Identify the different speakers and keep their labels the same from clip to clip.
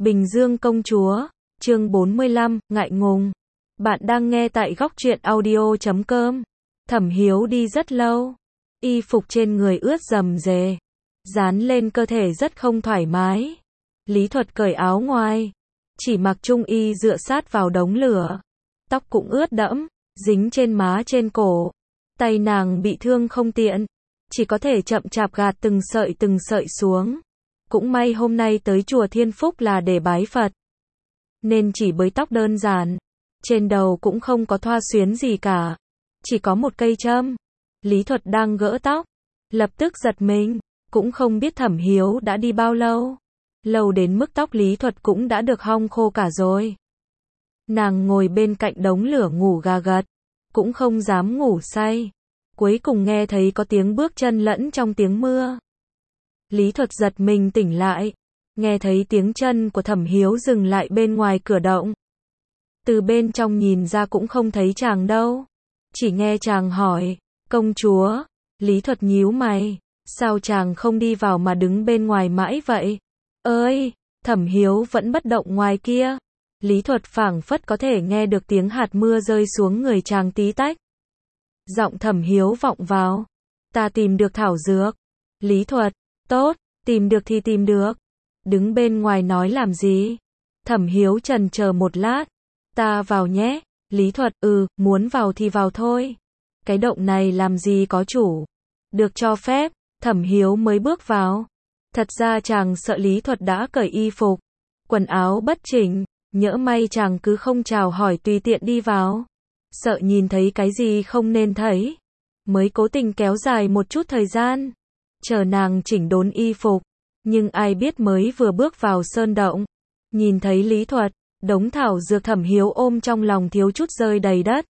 Speaker 1: Bình Dương công chúa, chương 45, ngại ngùng. Bạn đang nghe tại góc truyện audio.com. Thẩm Hiếu đi rất lâu. Y phục trên người ướt rầm rề. Dán lên cơ thể rất không thoải mái. Lý Thuật cởi áo ngoài. Chỉ mặc trung y dựa sát vào đống lửa. Tóc cũng ướt đẫm, dính trên má trên cổ. Tay nàng bị thương không tiện. Chỉ có thể chậm chạp gạt từng sợi xuống. Cũng may hôm nay tới chùa Thiên Phúc là để bái Phật. Nên chỉ bới tóc đơn giản. Trên đầu cũng không có thoa xuyến gì cả. Chỉ có một cây châm. Lý Thuật đang gỡ tóc. Lập tức giật mình. Cũng không biết Thẩm Hiếu đã đi bao lâu. Lâu đến mức tóc Lý Thuật cũng đã được hong khô cả rồi. Nàng ngồi bên cạnh đống lửa ngủ gà gật. Cũng không dám ngủ say. Cuối cùng nghe thấy có tiếng bước chân lẫn trong tiếng mưa. Lý Thuật giật mình tỉnh lại. Nghe thấy tiếng chân của Thẩm Hiếu dừng lại bên ngoài cửa động. Từ bên trong nhìn ra cũng không thấy chàng đâu. Chỉ nghe chàng hỏi, công chúa. Lý Thuật nhíu mày. Sao chàng không đi vào mà đứng bên ngoài mãi vậy? Ơi! Thẩm Hiếu vẫn bất động ngoài kia. Lý Thuật phảng phất có thể nghe được tiếng hạt mưa rơi xuống người chàng tí tách. Giọng Thẩm Hiếu vọng vào. Ta tìm được thảo dược. Lý Thuật, tốt, tìm được thì tìm được. Đứng bên ngoài nói làm gì? Thẩm Hiếu chần chờ một lát. Ta vào nhé. Lý Thuật, muốn vào thì vào thôi. Cái động này làm gì có chủ. Được cho phép, Thẩm Hiếu mới bước vào. Thật ra chàng sợ Lý Thuật đã cởi y phục. Quần áo bất chỉnh, nhỡ may chàng cứ không chào hỏi tùy tiện đi vào. Sợ nhìn thấy cái gì không nên thấy. Mới cố tình kéo dài một chút thời gian. Chờ nàng chỉnh đốn y phục. Nhưng ai biết mới vừa bước vào sơn động. Nhìn thấy Lý Thuật, đống thảo dược Thẩm Hiếu ôm trong lòng thiếu chút rơi đầy đất.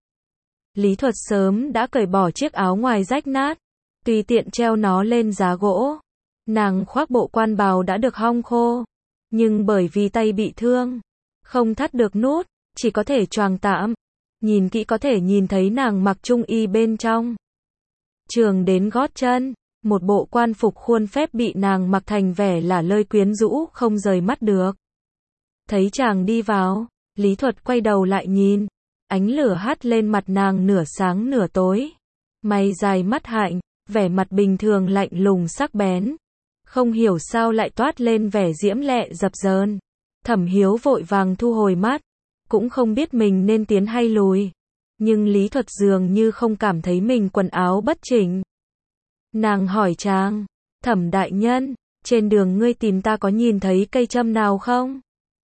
Speaker 1: Lý Thuật sớm đã cởi bỏ chiếc áo ngoài rách nát. Tùy tiện treo nó lên giá gỗ. Nàng khoác bộ quan bào đã được hong khô. Nhưng bởi vì tay bị thương. Không thắt được nút. Chỉ có thể choàng tạm. Nhìn kỹ có thể nhìn thấy nàng mặc trung y bên trong. Trường đến gót chân. Một bộ quan phục khuôn phép bị nàng mặc thành vẻ là lơi quyến rũ không rời mắt được. Thấy chàng đi vào. Lý Thuật quay đầu lại nhìn. Ánh lửa hắt lên mặt nàng nửa sáng nửa tối. Mày dài mắt hạnh. Vẻ mặt bình thường lạnh lùng sắc bén. Không hiểu sao lại toát lên vẻ diễm lệ dập dờn. Thẩm Hiếu vội vàng thu hồi mắt. Cũng không biết mình nên tiến hay lùi. Nhưng Lý Thuật dường như không cảm thấy mình quần áo bất chỉnh. Nàng hỏi chàng, Thẩm đại nhân, trên đường ngươi tìm ta có nhìn thấy cây châm nào không?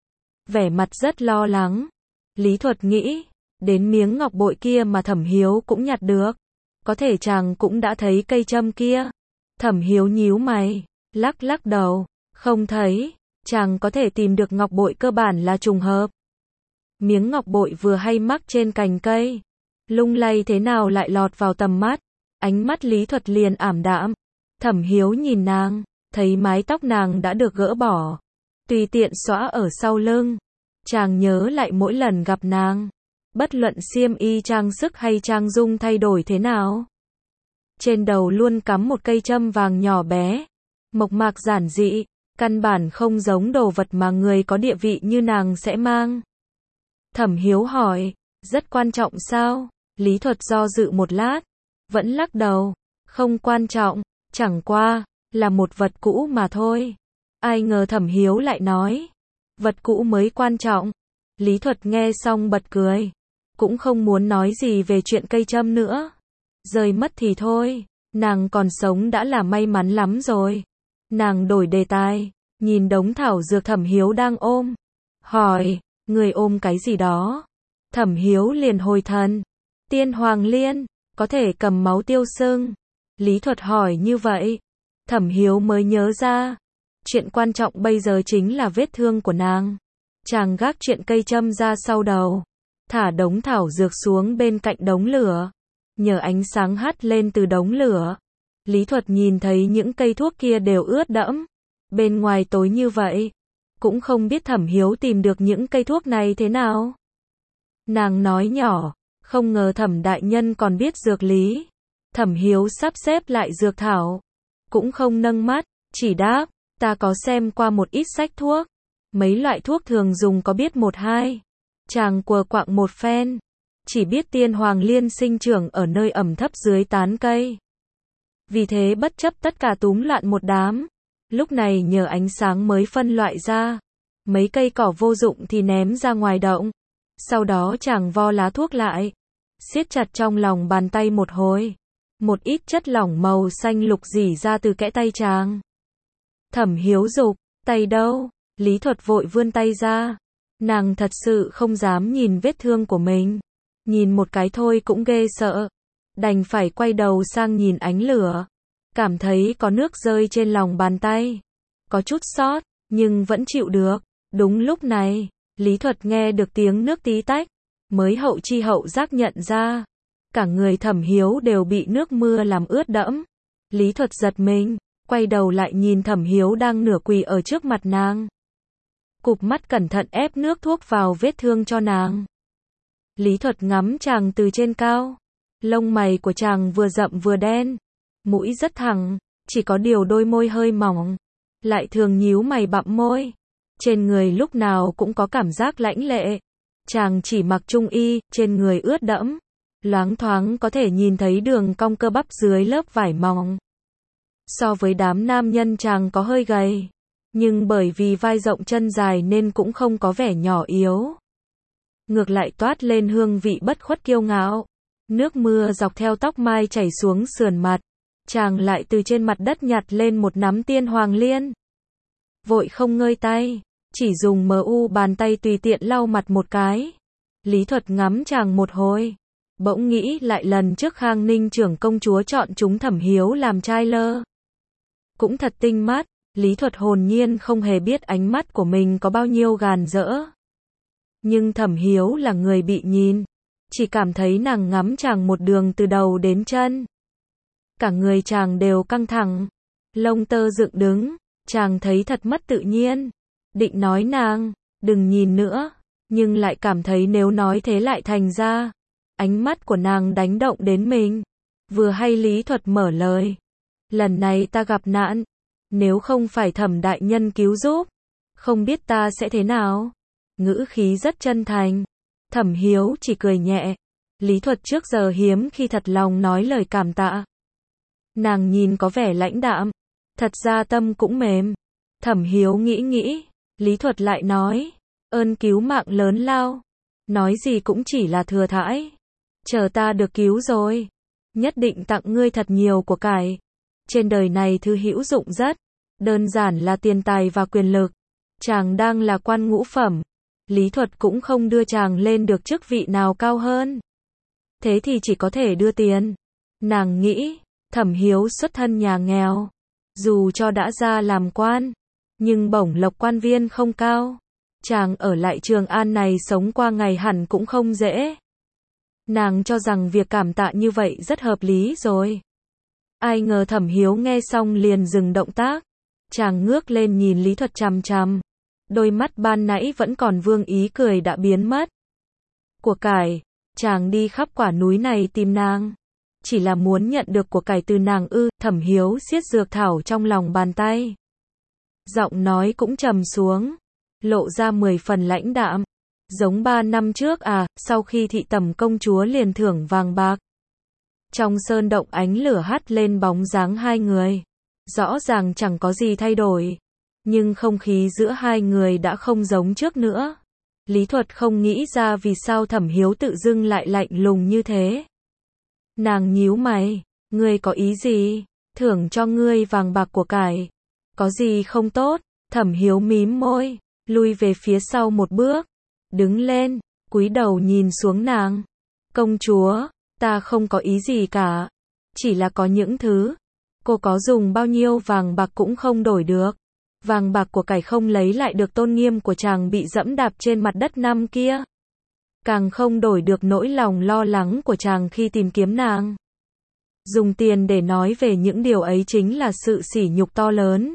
Speaker 1: Vẻ mặt rất lo lắng. Lý Thuật nghĩ, đến miếng ngọc bội kia mà Thẩm Hiếu cũng nhặt được. Có thể chàng cũng đã thấy cây châm kia. Thẩm Hiếu nhíu mày, lắc đầu, không thấy. Chàng có thể tìm được ngọc bội cơ bản là trùng hợp. Miếng ngọc bội vừa hay mắc trên cành cây. Lung lay thế nào lại lọt vào tầm mắt. Ánh mắt Lý Thuật liền ảm đạm. Thẩm Hiếu nhìn nàng, thấy mái tóc nàng đã được gỡ bỏ. Tùy tiện xõa ở sau lưng. Chàng nhớ lại mỗi lần gặp nàng. Bất luận xiêm y trang sức hay trang dung thay đổi thế nào. Trên đầu luôn cắm một cây châm vàng nhỏ bé. Mộc mạc giản dị. Căn bản không giống đồ vật mà người có địa vị như nàng sẽ mang. Thẩm Hiếu hỏi, rất quan trọng sao? Lý Thuật do dự một lát. Vẫn lắc đầu, không quan trọng, chẳng qua, là một vật cũ mà thôi. Ai ngờ Thẩm Hiếu lại nói, vật cũ mới quan trọng. Lý Thuật nghe xong bật cười. Cũng không muốn nói gì về chuyện cây châm nữa. Rơi mất thì thôi, nàng còn sống đã là may mắn lắm rồi. Nàng đổi đề tài, nhìn đống thảo dược Thẩm Hiếu đang ôm. Hỏi, người ôm cái gì đó? Thẩm Hiếu liền hồi thần. Tiên Hoàng Liên, có thể cầm máu tiêu sưng. Lý Thuật hỏi như vậy. Thẩm Hiếu mới nhớ ra. Chuyện quan trọng bây giờ chính là vết thương của nàng. Chàng gác chuyện cây châm ra sau đầu. Thả đống thảo dược xuống bên cạnh đống lửa. Nhờ ánh sáng hắt lên từ đống lửa. Lý Thuật nhìn thấy những cây thuốc kia đều ướt đẫm. Bên ngoài tối như vậy. Cũng không biết Thẩm Hiếu tìm được những cây thuốc này thế nào. Nàng nói nhỏ. Không ngờ Thẩm đại nhân còn biết dược lý. Thẩm Hiếu sắp xếp lại dược thảo. Cũng không nâng mắt. Chỉ đáp. Ta có xem qua một ít sách thuốc. mấy loại thuốc thường dùng có biết một hai. Chàng quờ quạng một phen, chỉ biết tiên hoàng liên sinh trưởng ở nơi ẩm thấp dưới tán cây. Vì thế bất chấp tất cả túm loạn một đám. Lúc này nhờ ánh sáng mới phân loại ra. Mấy cây cỏ vô dụng thì ném ra ngoài động. Sau đó chàng vo lá thuốc lại, siết chặt trong lòng bàn tay một hồi. Một ít chất lỏng màu xanh lục rỉ ra từ kẽ tay chàng. Thẩm Hiếu dục, tay đâu? Lý Thuật vội vươn tay ra. Nàng thật sự không dám nhìn vết thương của mình. Nhìn một cái thôi cũng ghê sợ. Đành phải quay đầu sang nhìn ánh lửa. Cảm thấy có nước rơi trên lòng bàn tay. Có chút sót, nhưng vẫn chịu được. Đúng lúc này, Lý Thuật nghe được tiếng nước tí tách. Mới hậu chi hậu giác nhận ra. Cả người Thẩm Hiếu đều bị nước mưa làm ướt đẫm. Lý Thuật giật mình, quay đầu lại nhìn Thẩm Hiếu đang nửa quỳ ở trước mặt nàng. Cụp mắt cẩn thận ép nước thuốc vào vết thương cho nàng. Lý Thuật ngắm chàng từ trên cao. Lông mày của chàng vừa rậm vừa đen. Mũi rất thẳng, chỉ có điều đôi môi hơi mỏng. Lại thường nhíu mày bặm môi. Trên người lúc nào cũng có cảm giác lãnh lệ. Chàng chỉ mặc trung y, trên người ướt đẫm. Loáng thoáng có thể nhìn thấy đường cong cơ bắp dưới lớp vải mỏng. So với đám nam nhân chàng có hơi gầy. Nhưng bởi vì vai rộng chân dài nên cũng không có vẻ nhỏ yếu. Ngược lại toát lên hương vị bất khuất kiêu ngạo. Nước mưa dọc theo tóc mai chảy xuống sườn mặt. Chàng lại từ trên mặt đất nhặt lên một nắm tiên hoàng liên. Vội không ngơi tay, chỉ dùng bàn tay tùy tiện lau mặt một cái. Lý Thuật ngắm chàng một hồi. Bỗng nghĩ lại lần trước Khang Ninh trưởng công chúa chọn chúng Thẩm Hiếu làm trai lơ. Cũng thật tinh mắt. Lý Thuật hồn nhiên không hề biết ánh mắt của mình có bao nhiêu gàn dỡ. Nhưng Thẩm Hiếu là người bị nhìn. Chỉ cảm thấy nàng ngắm chàng một đường từ đầu đến chân. Cả người chàng đều căng thẳng. Lông tơ dựng đứng. Chàng thấy thật mất tự nhiên. Định nói nàng, đừng nhìn nữa. Nhưng lại cảm thấy nếu nói thế lại thành ra. Ánh mắt của nàng đánh động đến mình. Vừa hay Lý Thuật mở lời. Lần này ta gặp nạn. Nếu không phải Thẩm đại nhân cứu giúp, không biết ta sẽ thế nào. Ngữ khí rất chân thành. Thẩm Hiếu chỉ cười nhẹ. Lý Thuật trước giờ hiếm khi thật lòng nói lời cảm tạ. Nàng nhìn có vẻ lãnh đạm. Thật ra tâm cũng mềm. Thẩm Hiếu nghĩ. Lý Thuật lại nói. Ơn cứu mạng lớn lao. Nói gì cũng chỉ là thừa thãi. Chờ ta được cứu rồi. Nhất định tặng ngươi thật nhiều của cải. Trên đời này thứ hữu dụng rất. Đơn giản là tiền tài và quyền lực. Chàng đang là quan ngũ phẩm. Lý Thuật cũng không đưa chàng lên được chức vị nào cao hơn. Thế thì chỉ có thể đưa tiền. Nàng nghĩ, Thẩm Hiếu xuất thân nhà nghèo. Dù cho đã ra làm quan, nhưng bổng lộc quan viên không cao. Chàng ở lại Trường An này sống qua ngày hẳn cũng không dễ. Nàng cho rằng việc cảm tạ như vậy rất hợp lý rồi. Ai ngờ Thẩm Hiếu nghe xong liền dừng động tác. Chàng ngước lên nhìn Lý Thuật chằm chằm. Đôi mắt ban nãy vẫn còn vương ý cười đã biến mất. Của cải, chàng đi khắp quả núi này tìm nàng. Chỉ là muốn nhận được của cải từ nàng ư? Thẩm Hiếu siết dược thảo trong lòng bàn tay. Giọng nói cũng trầm xuống. Lộ ra 10 phần lãnh đạm. Giống 3 năm trước à, sau khi thị tẩm công chúa liền thưởng vàng bạc. Trong sơn động ánh lửa hắt lên bóng dáng hai người. Rõ ràng chẳng có gì thay đổi. Nhưng không khí giữa hai người đã không giống trước nữa. Lý Thuật không nghĩ ra vì sao Thẩm Hiếu tự dưng lại lạnh lùng như thế. Nàng nhíu mày. Ngươi có ý gì? Thưởng cho ngươi vàng bạc của cải. Có gì không tốt? Thẩm Hiếu mím môi. Lui về phía sau một bước. Đứng lên. Cúi đầu nhìn xuống nàng. Công chúa, ta không có ý gì cả. Chỉ là có những thứ. Cô có dùng bao nhiêu vàng bạc cũng không đổi được. Vàng bạc của cải không lấy lại được tôn nghiêm của chàng bị dẫm đạp trên mặt đất năm kia. Càng không đổi được nỗi lòng lo lắng của chàng khi tìm kiếm nàng. Dùng tiền để nói về những điều ấy chính là sự sỉ nhục to lớn.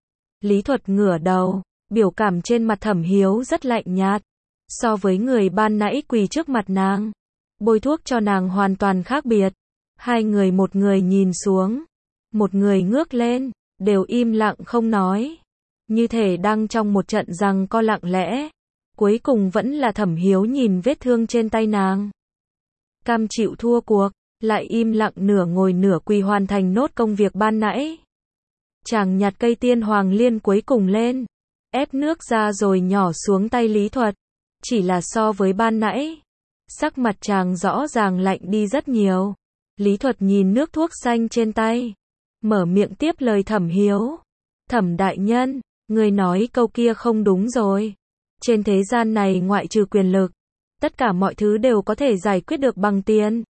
Speaker 1: Lý Thuật ngửa đầu, biểu cảm trên mặt Thẩm Hiếu rất lạnh nhạt. So với người ban nãy quỳ trước mặt nàng, bôi thuốc cho nàng hoàn toàn khác biệt. Hai người, một người nhìn xuống, một người ngước lên, đều im lặng không nói. như thể đang trong một trận giằng co lặng lẽ. Cuối cùng vẫn là Thẩm Hiếu nhìn vết thương trên tay nàng. Cam chịu thua cuộc, lại im lặng nửa ngồi nửa quỳ hoàn thành nốt công việc ban nãy. Chàng nhặt cây tiên hoàng liên cuối cùng lên, ép nước ra rồi nhỏ xuống tay Lý Thuật. Chỉ là so với ban nãy, sắc mặt chàng rõ ràng lạnh đi rất nhiều. Lý Thuật nhìn nước thuốc xanh trên tay, mở miệng tiếp lời Thẩm Hiếu. Thẩm đại nhân, người nói câu kia không đúng rồi. Trên thế gian này ngoại trừ quyền lực, tất cả mọi thứ đều có thể giải quyết được bằng tiền.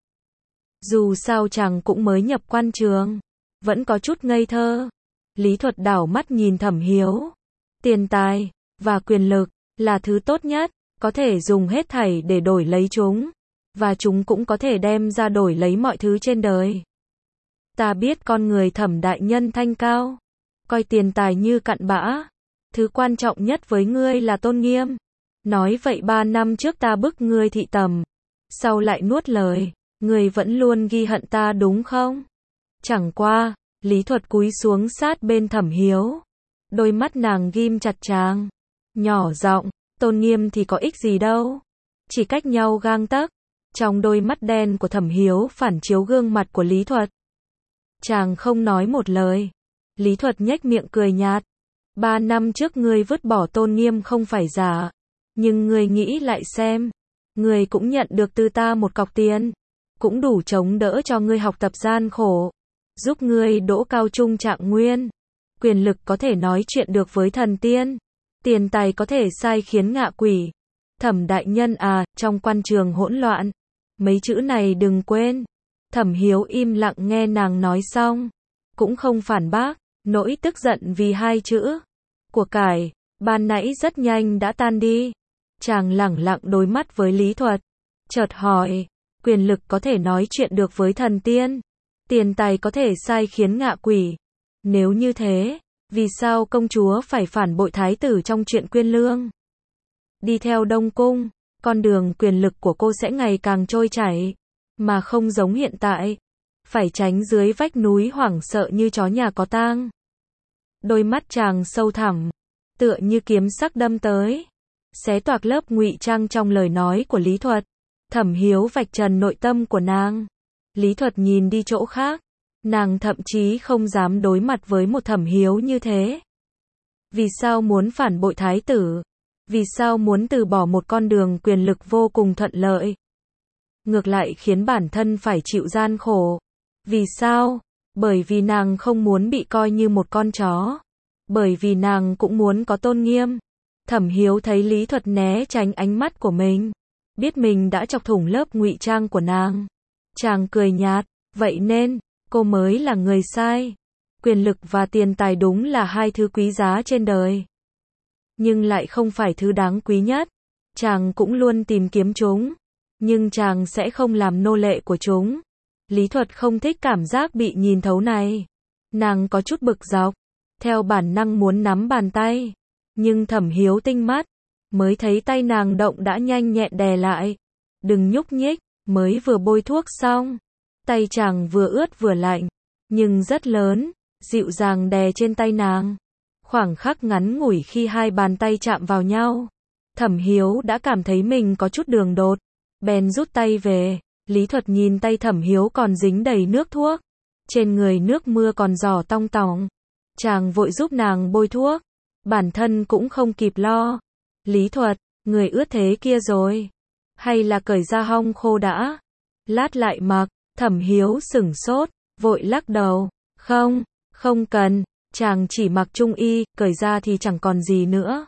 Speaker 1: Dù sao chàng cũng mới nhập quan trường, vẫn có chút ngây thơ. Lý Thuật đảo mắt nhìn Thẩm Hiếu. Tiền tài và quyền lực là thứ tốt nhất, có thể dùng hết thảy để đổi lấy chúng, và chúng cũng có thể đem ra đổi lấy mọi thứ trên đời. Ta biết con người Thẩm đại nhân thanh cao, coi tiền tài như cặn bã. Thứ quan trọng nhất với ngươi là tôn nghiêm. Nói vậy 3 năm trước ta bức ngươi thị tầm, sau lại nuốt lời, ngươi vẫn luôn ghi hận ta đúng không? Chẳng qua, Lý Thuật cúi xuống sát bên Thẩm Hiếu. Đôi mắt nàng ghim chặt chàng, nhỏ giọng, tôn nghiêm thì có ích gì đâu. Chỉ cách nhau gang tấc. Trong đôi mắt đen của Thẩm Hiếu phản chiếu gương mặt của Lý Thuật. Chàng không nói một lời. Lý Thuật nhếch miệng cười nhạt. 3 năm trước ngươi vứt bỏ tôn nghiêm không phải giả. Nhưng ngươi nghĩ lại xem. Ngươi cũng nhận được từ ta một cọc tiền. Cũng đủ chống đỡ cho ngươi học tập gian khổ. Giúp ngươi đỗ cao trung trạng nguyên. Quyền lực có thể nói chuyện được với thần tiên. Tiền tài có thể sai khiến ngạ quỷ. Thẩm đại nhân à, trong quan trường hỗn loạn. Mấy chữ này đừng quên. Thẩm Hiếu im lặng nghe nàng nói xong. Cũng không phản bác. Nỗi tức giận vì 2 chữ của cải, ban nãy rất nhanh đã tan đi. Chàng lẳng lặng đối mắt với Lý Thuật. Chợt hỏi, quyền lực có thể nói chuyện được với thần tiên. Tiền tài có thể sai khiến ngạ quỷ. Nếu như thế, vì sao công chúa phải phản bội thái tử trong chuyện quyên lương? Đi theo Đông Cung, con đường quyền lực của cô sẽ ngày càng trôi chảy, mà không giống hiện tại. Phải tránh dưới vách núi hoảng sợ như chó nhà có tang. Đôi mắt chàng sâu thẳm, tựa như kiếm sắc đâm tới, xé toạc lớp ngụy trang trong lời nói của Lý Thuật. Thẩm Hiếu vạch trần nội tâm của nàng. Lý Thuật nhìn đi chỗ khác. Nàng thậm chí không dám đối mặt với một Thẩm Hiếu như thế. Vì sao muốn phản bội thái tử? Vì sao muốn từ bỏ một con đường quyền lực vô cùng thuận lợi? Ngược lại khiến bản thân phải chịu gian khổ. Vì sao? Bởi vì nàng không muốn bị coi như một con chó. Bởi vì nàng cũng muốn có tôn nghiêm. Thẩm Hiếu thấy Lý Thuật né tránh ánh mắt của mình, biết mình đã chọc thủng lớp ngụy trang của nàng. Chàng cười nhạt, vậy nên, cô mới là người sai. Quyền lực và tiền tài đúng là 2 thứ quý giá trên đời. Nhưng lại không phải thứ đáng quý nhất. Chàng cũng luôn tìm kiếm chúng. Nhưng chàng sẽ không làm nô lệ của chúng. Lý Thuật không thích cảm giác bị nhìn thấu này. Nàng có chút bực dọc, theo bản năng muốn nắm bàn tay. Nhưng Thẩm Hiếu tinh mắt, mới thấy tay nàng động đã nhanh nhẹn đè lại. Đừng nhúc nhích, mới vừa bôi thuốc xong. Tay chàng vừa ướt vừa lạnh, nhưng rất lớn, dịu dàng đè trên tay nàng. Khoảng khắc ngắn ngủi khi 2 bàn tay chạm vào nhau, Thẩm Hiếu đã cảm thấy mình có chút đường đột, bèn rút tay về. Lý Thuật nhìn tay Thẩm Hiếu còn dính đầy nước thuốc, trên người nước mưa còn rỏ tong tỏng. Chàng vội giúp nàng bôi thuốc, bản thân cũng không kịp lo. Lý Thuật, người ướt thế kia rồi, hay là cởi ra hong khô đã, lát lại mặc. Thẩm Hiếu sửng sốt, vội lắc đầu, không, không cần. Chàng chỉ mặc trung y, cởi ra thì chẳng còn gì nữa.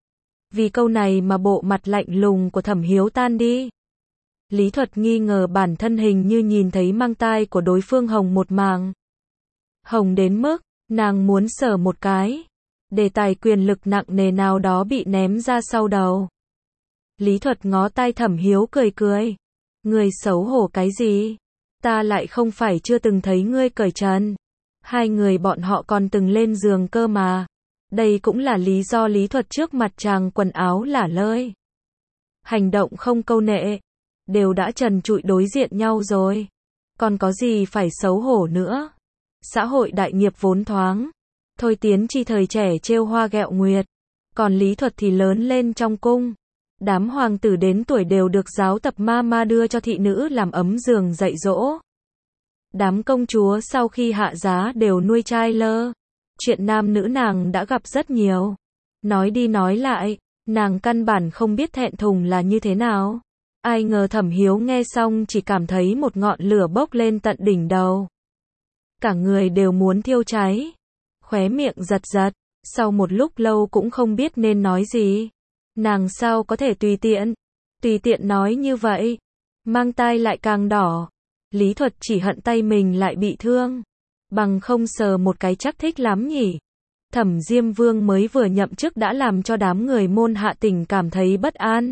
Speaker 1: Vì câu này mà bộ mặt lạnh lùng của Thẩm Hiếu tan đi. Lý Thuật nghi ngờ bản thân hình như nhìn thấy mang tai của đối phương hồng một màng. Hồng đến mức, nàng muốn sờ một cái. Đề tài quyền lực nặng nề nào đó bị ném ra sau đầu. Lý Thuật ngó tai Thẩm Hiếu cười cười. Người xấu hổ cái gì? Ta lại không phải chưa từng thấy ngươi cởi trần. 2 người bọn họ còn từng lên giường cơ mà. Đây cũng là lý do Lý Thuật trước mặt chàng quần áo lả lơi. Hành động không câu nệ. Đều đã trần trụi đối diện nhau rồi. Còn có gì phải xấu hổ nữa. Xã hội đại nghiệp vốn thoáng. Thôi Tiến Chi thời trẻ trêu hoa ghẹo nguyệt, còn Lý Thuật thì lớn lên trong cung. Đám hoàng tử đến tuổi đều được giáo tập ma đưa cho thị nữ làm ấm giường dạy dỗ. Đám công chúa sau khi hạ giá đều nuôi trai lơ. Chuyện nam nữ nàng đã gặp rất nhiều. Nói đi nói lại, nàng căn bản không biết thẹn thùng là như thế nào. Ai ngờ Thẩm Hiếu nghe xong chỉ cảm thấy một ngọn lửa bốc lên tận đỉnh đầu. Cả người đều muốn thiêu cháy. Khóe miệng giật giật, sau một lúc lâu cũng không biết nên nói gì. Nàng sao có thể tùy tiện nói như vậy. Mang tai lại càng đỏ. Lý Thuật chỉ hận tay mình lại bị thương. Bằng không sờ một cái chắc thích lắm nhỉ. Thẩm Diêm Vương mới vừa nhậm chức đã làm cho đám người môn hạ tỉnh cảm thấy bất an.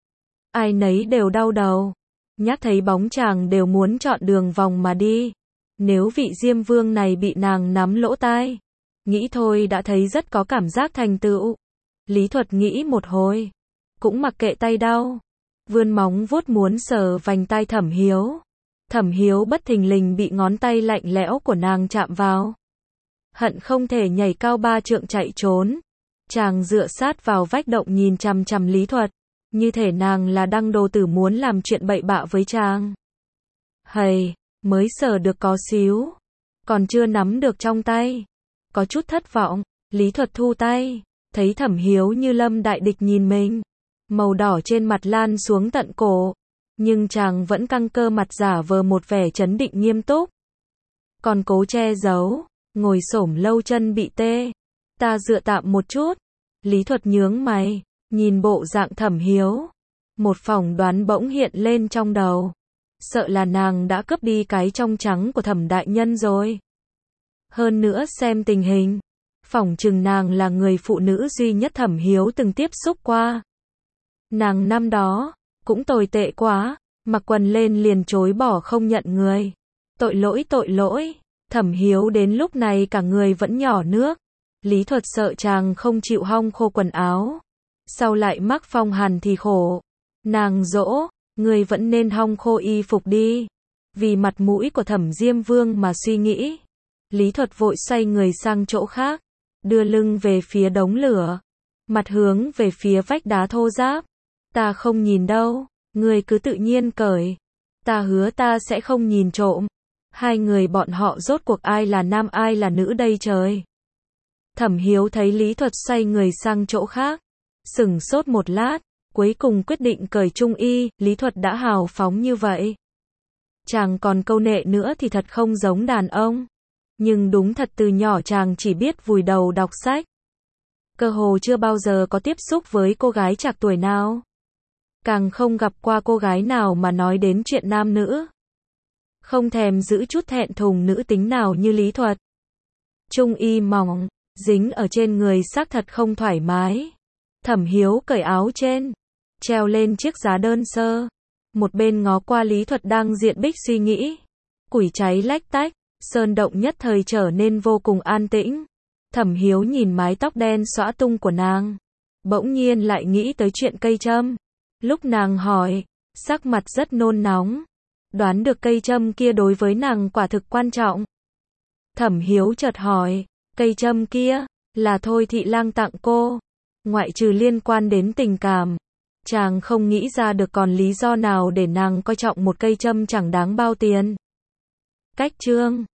Speaker 1: Ai nấy đều đau đầu. Nhắc thấy bóng chàng đều muốn chọn đường vòng mà đi. Nếu vị Diêm Vương này bị nàng nắm lỗ tai, nghĩ thôi đã thấy rất có cảm giác thành tựu. Lý Thuật nghĩ một hồi, cũng mặc kệ tay đau, vươn móng vuốt muốn sờ vành tai Thẩm Hiếu. Thẩm Hiếu bất thình lình bị ngón tay lạnh lẽo của nàng chạm vào. Hận không thể nhảy cao 3 trượng chạy trốn. Chàng dựa sát vào vách động nhìn chằm chằm Lý Thuật, như thể nàng là đăng đồ tử muốn làm chuyện bậy bạ với chàng. Hầy, mới sờ được có xíu, còn chưa nắm được trong tay. Có chút thất vọng, Lý Thuật thu tay, thấy Thẩm Hiếu như lâm đại địch nhìn mình. Màu đỏ trên mặt lan xuống tận cổ, nhưng chàng vẫn căng cơ mặt giả vờ một vẻ trấn định nghiêm túc. Còn cố che giấu, ngồi xổm lâu chân bị tê. Ta dựa tạm một chút. Lý Thuật nhướng mày, nhìn bộ dạng Thẩm Hiếu. Một phỏng đoán bỗng hiện lên trong đầu. Sợ là nàng đã cướp đi cái trong trắng của Thẩm đại nhân rồi. Hơn nữa xem tình hình, phỏng chừng nàng là người phụ nữ duy nhất Thẩm Hiếu từng tiếp xúc qua. Nàng năm đó cũng tồi tệ quá, mặc quần lên liền chối bỏ không nhận người. Tội lỗi. Thẩm Hiếu đến lúc này cả người vẫn nhỏ nước. Lý Thuật sợ chàng không chịu hong khô quần áo, sau lại mắc phong hàn thì khổ. Nàng dỗ, người vẫn nên hong khô y phục đi. Vì mặt mũi của Thẩm Diêm Vương mà suy nghĩ. Lý Thuật vội xoay người sang chỗ khác, đưa lưng về phía đống lửa, mặt hướng về phía vách đá thô ráp. Ta không nhìn đâu, người cứ tự nhiên cởi. Ta hứa ta sẽ không nhìn trộm. Hai người bọn họ rốt cuộc ai là nam ai là nữ đây trời. Thẩm Hiếu thấy Lý Thuật xoay người sang chỗ khác, sửng sốt một lát, cuối cùng quyết định cởi trung y. Lý Thuật đã hào phóng như vậy, chàng còn câu nệ nữa thì thật không giống đàn ông. Nhưng đúng thật từ nhỏ chàng chỉ biết vùi đầu đọc sách, cơ hồ chưa bao giờ có tiếp xúc với cô gái trạc tuổi nào, càng không gặp qua cô gái nào mà nói đến chuyện nam nữ, không thèm giữ chút thẹn thùng nữ tính nào như Lý Thuật. Trung y mỏng, dính ở trên người xác thật không thoải mái. Thẩm Hiếu cởi áo trên, treo lên chiếc giá đơn sơ, một bên ngó qua Lý Thuật đang diện bích suy nghĩ. Củi cháy lách tách, sơn động nhất thời trở nên vô cùng an tĩnh. Thẩm Hiếu nhìn mái tóc đen xõa tung của nàng, bỗng nhiên lại nghĩ tới chuyện cây châm. Lúc nàng hỏi, sắc mặt rất nôn nóng, đoán được cây châm kia đối với nàng quả thực quan trọng. Thẩm Hiếu chợt hỏi, cây châm kia là Thôi Thị Lang tặng cô, ngoại trừ liên quan đến tình cảm, chàng không nghĩ ra được còn lý do nào để nàng coi trọng một cây châm chẳng đáng bao tiền. Cách chương